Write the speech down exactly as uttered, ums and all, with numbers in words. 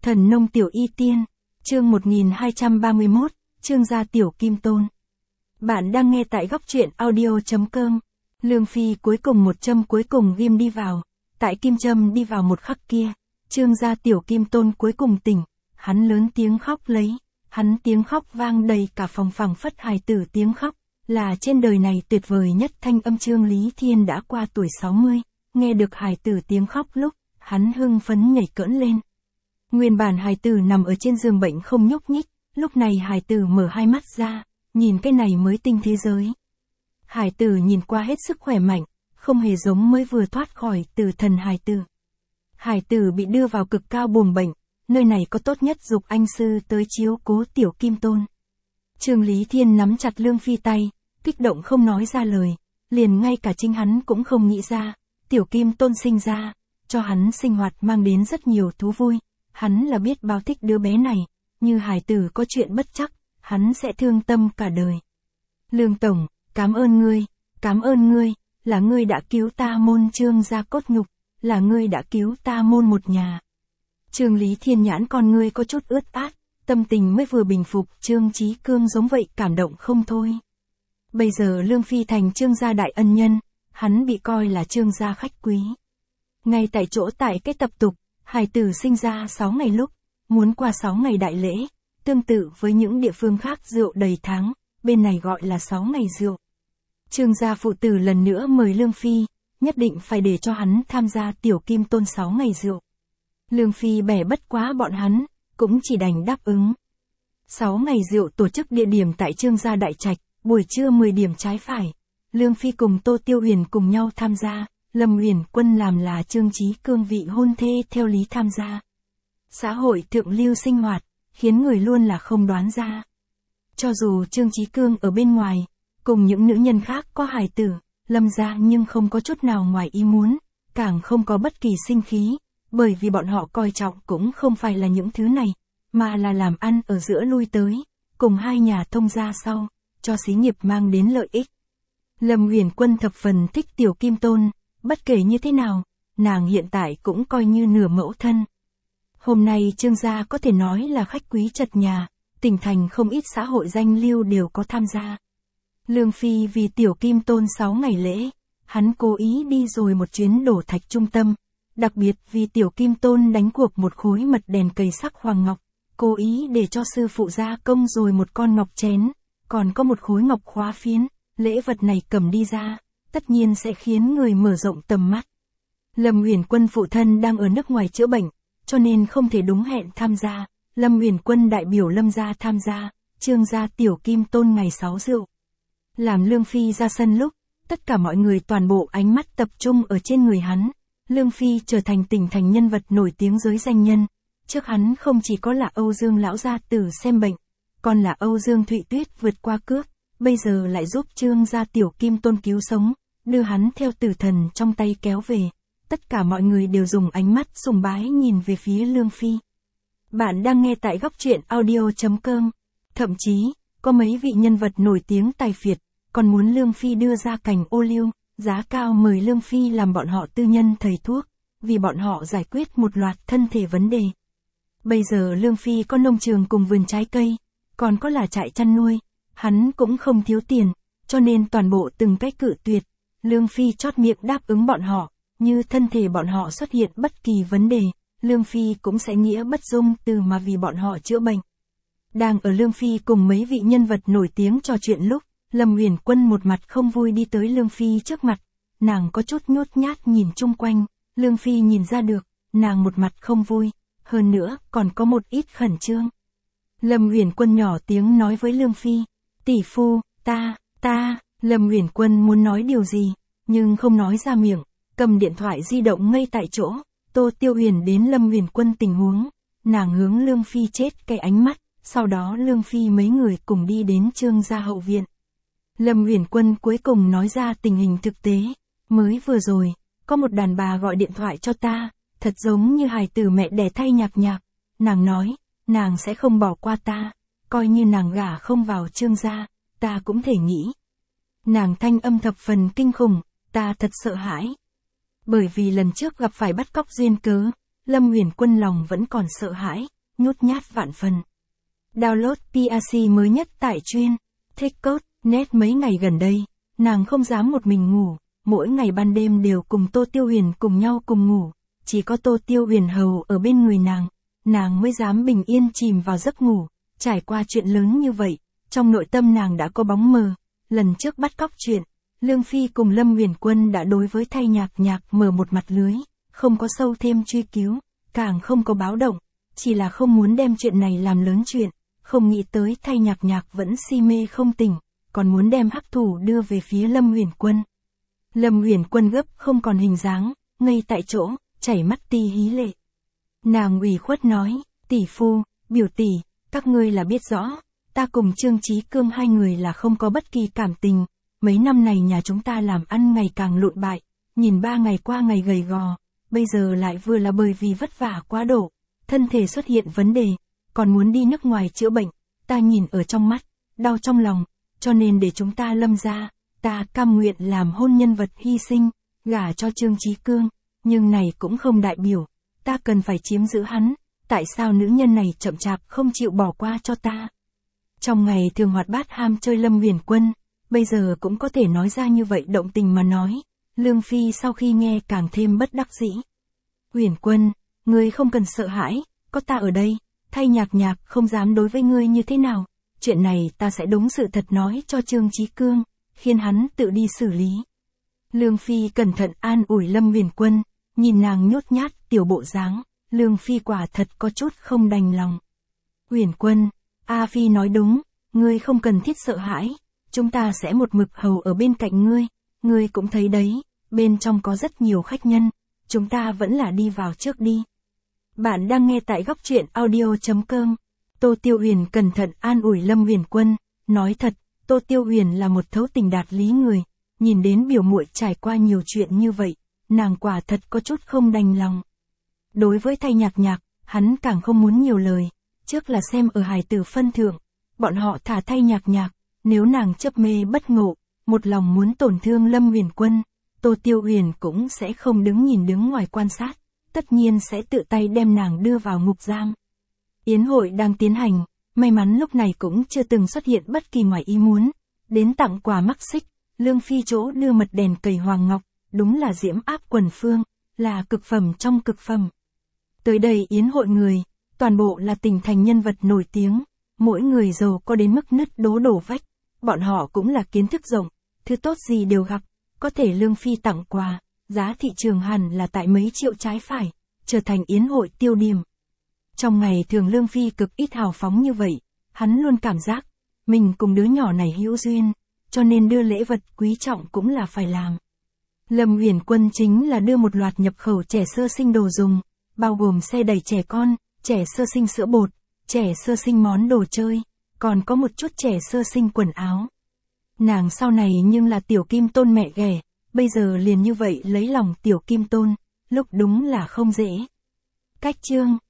Thần nông tiểu y tiên, chương một nghìn hai trăm ba mươi mốt, Trương gia tiểu kim tôn. Bạn đang nghe tại góc truyện audio chấm com. Lương Phi cuối cùng một châm cuối cùng ghim đi vào, tại kim châm đi vào một khắc kia, Trương gia tiểu kim tôn cuối cùng tỉnh, hắn lớn tiếng khóc lấy, hắn tiếng khóc vang đầy cả phòng phảng phất hài tử tiếng khóc, là trên đời này tuyệt vời nhất thanh âm. Trương Lý Thiên đã qua tuổi sáu mươi, nghe được hài tử tiếng khóc lúc, hắn hưng phấn nhảy cỡn lên. Nguyên bản hài tử nằm ở trên giường bệnh không nhúc nhích, lúc này hài tử mở hai mắt ra, nhìn cái này mới tinh thế giới. Hài tử nhìn qua hết sức khỏe mạnh, không hề giống mới vừa thoát khỏi tử thần hài tử. Hài tử bị đưa vào cực cao buồng bệnh, nơi này có tốt nhất dục anh sư tới chiếu cố tiểu kim tôn. Trương Lý Thiên nắm chặt Lương Phi tay, kích động không nói ra lời, liền ngay cả chính hắn cũng không nghĩ ra, tiểu kim tôn sinh ra, cho hắn sinh hoạt mang đến rất nhiều thú vui. Hắn là biết bao thích đứa bé này, như hài tử có chuyện bất trắc, hắn sẽ thương tâm cả đời. Lương Tổng, cảm ơn ngươi, cảm ơn ngươi, là ngươi đã cứu ta môn Trương gia cốt nhục, là ngươi đã cứu ta môn một nhà. Trương Lý Thiên nhãn con ngươi có chút ướt át, tâm tình mới vừa bình phục. Trương Chí Cương giống vậy cảm động không thôi. Bây giờ Lương Phi thành Trương gia đại ân nhân, hắn bị coi là Trương gia khách quý. Ngay tại chỗ tại cái tập tục, hài tử sinh ra sáu ngày lúc, muốn qua sáu ngày đại lễ, tương tự với những địa phương khác rượu đầy tháng, bên này gọi là sáu ngày rượu. Trương gia phụ tử lần nữa mời Lương Phi, nhất định phải để cho hắn tham gia tiểu kim tôn sáu ngày rượu. Lương Phi bẻ bất quá bọn hắn, cũng chỉ đành đáp ứng. sáu ngày rượu tổ chức địa điểm tại Trương gia đại trạch, buổi trưa mười điểm trái phải. Lương Phi cùng Tô Tiêu Huyền cùng nhau tham gia. Lâm Huyền Quân làm là Trương Chí Cương vị hôn thê theo lý tham gia. Xã hội thượng lưu sinh hoạt, khiến người luôn là không đoán ra. Cho dù Trương Chí Cương ở bên ngoài, cùng những nữ nhân khác có hài tử, Lâm gia nhưng không có chút nào ngoài ý muốn, càng không có bất kỳ sinh khí, bởi vì bọn họ coi trọng cũng không phải là những thứ này, mà là làm ăn ở giữa lui tới, cùng hai nhà thông gia sau, cho xí nghiệp mang đến lợi ích. Lâm Huyền Quân thập phần thích tiểu kim tôn. Bất kể như thế nào, nàng hiện tại cũng coi như nửa mẫu thân. Hôm nay Trương gia có thể nói là khách quý trật nhà, tỉnh thành không ít xã hội danh lưu đều có tham gia. Lương Phi vì tiểu kim tôn sáu ngày lễ, hắn cố ý đi rồi một chuyến đổ thạch trung tâm, đặc biệt vì tiểu kim tôn đánh cuộc một khối mật đèn cầy sắc hoàng ngọc, cố ý để cho sư phụ gia công rồi một con ngọc chén, còn có một khối ngọc khóa phiến, lễ vật này cầm đi ra, tất nhiên sẽ khiến người mở rộng tầm mắt. Lâm Huyền Quân phụ thân đang ở nước ngoài chữa bệnh, cho nên không thể đúng hẹn tham gia. Lâm Huyền Quân đại biểu Lâm gia tham gia, Trương gia tiểu kim tôn ngày sáu rượu. Làm Lương Phi ra sân lúc, tất cả mọi người toàn bộ ánh mắt tập trung ở trên người hắn. Lương Phi trở thành tỉnh thành nhân vật nổi tiếng giới danh nhân. Trước hắn không chỉ có là Âu Dương lão gia tử xem bệnh, còn là Âu Dương Thụy Tuyết vượt qua cướp, bây giờ lại giúp Trương gia tiểu kim tôn cứu sống, đưa hắn theo tử thần trong tay kéo về. Tất cả mọi người đều dùng ánh mắt sùng bái nhìn về phía Lương Phi. Bạn đang nghe tại góc truyện audio chấm com. Thậm chí, có mấy vị nhân vật nổi tiếng tài phiệt, còn muốn Lương Phi đưa ra cành ô liu, giá cao mời Lương Phi làm bọn họ tư nhân thầy thuốc, vì bọn họ giải quyết một loạt thân thể vấn đề. Bây giờ Lương Phi có nông trường cùng vườn trái cây, còn có là trại chăn nuôi, hắn cũng không thiếu tiền, cho nên toàn bộ từng cái cự tuyệt. Lương Phi chót miệng đáp ứng bọn họ, như thân thể bọn họ xuất hiện bất kỳ vấn đề, Lương Phi cũng sẽ nghĩa bất dung từ mà vì bọn họ chữa bệnh. Đang ở Lương Phi cùng mấy vị nhân vật nổi tiếng trò chuyện lúc, Lâm Huyền Quân một mặt không vui đi tới Lương Phi trước mặt, nàng có chút nhút nhát nhìn chung quanh, Lương Phi nhìn ra được, nàng một mặt không vui, hơn nữa còn có một ít khẩn trương. Lâm Huyền Quân nhỏ tiếng nói với Lương Phi, tỷ phu, ta, ta, Lâm Huyền Quân muốn nói điều gì, nhưng không nói ra miệng, cầm điện thoại di động ngay tại chỗ. Tô Tiêu Huyền đến Lâm Huyền Quân tình huống, nàng hướng Lương Phi chết cái ánh mắt, sau đó Lương Phi mấy người cùng đi đến Trương gia hậu viện. Lâm Huyền Quân cuối cùng nói ra tình hình thực tế, mới vừa rồi, có một đàn bà gọi điện thoại cho ta, thật giống như hài tử mẹ đẻ thay nhạc nhạc, nàng nói, nàng sẽ không bỏ qua ta, coi như nàng gả không vào Trương gia, ta cũng thể nghĩ. Nàng thanh âm thập phần kinh khủng, ta thật sợ hãi. Bởi vì lần trước gặp phải bắt cóc duyên cớ, Lâm Huyền Quân lòng vẫn còn sợ hãi, nhút nhát vạn phần. Download pê a xê mới nhất tại chuyên TechCode net mấy ngày gần đây, nàng không dám một mình ngủ, mỗi ngày ban đêm đều cùng Tô Tiêu Huyền cùng nhau cùng ngủ, chỉ có Tô Tiêu Huyền hầu ở bên người nàng, nàng mới dám bình yên chìm vào giấc ngủ. Trải qua chuyện lớn như vậy, trong nội tâm nàng đã có bóng mờ. Lần trước bắt cóc chuyện, Lương Phi cùng Lâm Huyền Quân đã đối với Thay Nhạc Nhạc mở một mặt lưới, không có sâu thêm truy cứu, càng không có báo động, chỉ là không muốn đem chuyện này làm lớn chuyện, không nghĩ tới Thay Nhạc Nhạc vẫn si mê không tỉnh, còn muốn đem hắc thủ đưa về phía Lâm Huyền Quân. Lâm Huyền Quân gấp không còn hình dáng, ngây tại chỗ, chảy mắt ti hí lệ. Nàng ủy khuất nói, tỷ phu, biểu tỷ, các ngươi là biết rõ, ta cùng Trương Chí Cương hai người là không có bất kỳ cảm tình, mấy năm này nhà chúng ta làm ăn ngày càng lụn bại, nhìn ba ngày qua ngày gầy gò, bây giờ lại vừa là bởi vì vất vả quá độ, thân thể xuất hiện vấn đề, còn muốn đi nước ngoài chữa bệnh, ta nhìn ở trong mắt, đau trong lòng, cho nên để chúng ta Lâm gia, ta cam nguyện làm hôn nhân vật hy sinh, gả cho Trương Chí Cương, nhưng này cũng không đại biểu, ta cần phải chiếm giữ hắn, tại sao nữ nhân này chậm chạp không chịu bỏ qua cho ta. Trong ngày thường hoạt bát ham chơi Lâm Huyền Quân, bây giờ cũng có thể nói ra như vậy động tình mà nói, Lương Phi sau khi nghe càng thêm bất đắc dĩ. Huyền Quân, ngươi không cần sợ hãi, có ta ở đây, Thay Nhạc Nhạc không dám đối với ngươi như thế nào, chuyện này ta sẽ đúng sự thật nói cho Trương Chí Cương, khiến hắn tự đi xử lý. Lương Phi cẩn thận an ủi Lâm Huyền Quân, nhìn nàng nhút nhát tiểu bộ dáng, Lương Phi quả thật có chút không đành lòng. Huyền Quân, A Phi nói đúng, ngươi không cần thiết sợ hãi, chúng ta sẽ một mực hầu ở bên cạnh ngươi, ngươi cũng thấy đấy, bên trong có rất nhiều khách nhân, chúng ta vẫn là đi vào trước đi. Bạn đang nghe tại góc truyện audio chấm com. Tô Tiêu Huyền cẩn thận an ủi Lâm Huyền Quân, nói thật, Tô Tiêu Huyền là một thấu tình đạt lý người, nhìn đến biểu muội trải qua nhiều chuyện như vậy, nàng quả thật có chút không đành lòng. Đối với Thay Nhạc Nhạc, hắn càng không muốn nhiều lời, trước là xem ở hài tử phân thượng, bọn họ thả Thay Nhạc Nhạc, nếu nàng chấp mê bất ngộ, một lòng muốn tổn thương Lâm Huyền Quân, Tô Tiêu Huyền cũng sẽ không đứng nhìn đứng ngoài quan sát, tất nhiên sẽ tự tay đem nàng đưa vào ngục giam. Yến hội đang tiến hành, may mắn lúc này cũng chưa từng xuất hiện bất kỳ ngoài ý muốn, đến tặng quà mắc xích, Lương Phi chỗ đưa mật đèn cầy hoàng ngọc, đúng là diễm áp quần phương, là cực phẩm trong cực phẩm. Tới đây yến hội người, toàn bộ là tỉnh thành nhân vật nổi tiếng, mỗi người giàu có đến mức nứt đố đổ vách, bọn họ cũng là kiến thức rộng, thứ tốt gì đều gặp, có thể Lương Phi tặng quà, giá thị trường hẳn là tại mấy triệu trái phải, trở thành yến hội tiêu điểm. Trong ngày thường Lương Phi cực ít hào phóng như vậy, hắn luôn cảm giác, mình cùng đứa nhỏ này hữu duyên, cho nên đưa lễ vật quý trọng cũng là phải làm. Lâm Huyền Quân chính là đưa một loạt nhập khẩu trẻ sơ sinh đồ dùng, bao gồm xe đẩy trẻ con, trẻ sơ sinh sữa bột, trẻ sơ sinh món đồ chơi, còn có một chút trẻ sơ sinh quần áo. Nàng sau này nhưng là Tiểu Kim Tôn mẹ ghẻ, bây giờ liền như vậy lấy lòng Tiểu Kim Tôn, lúc đúng là không dễ. Cách chương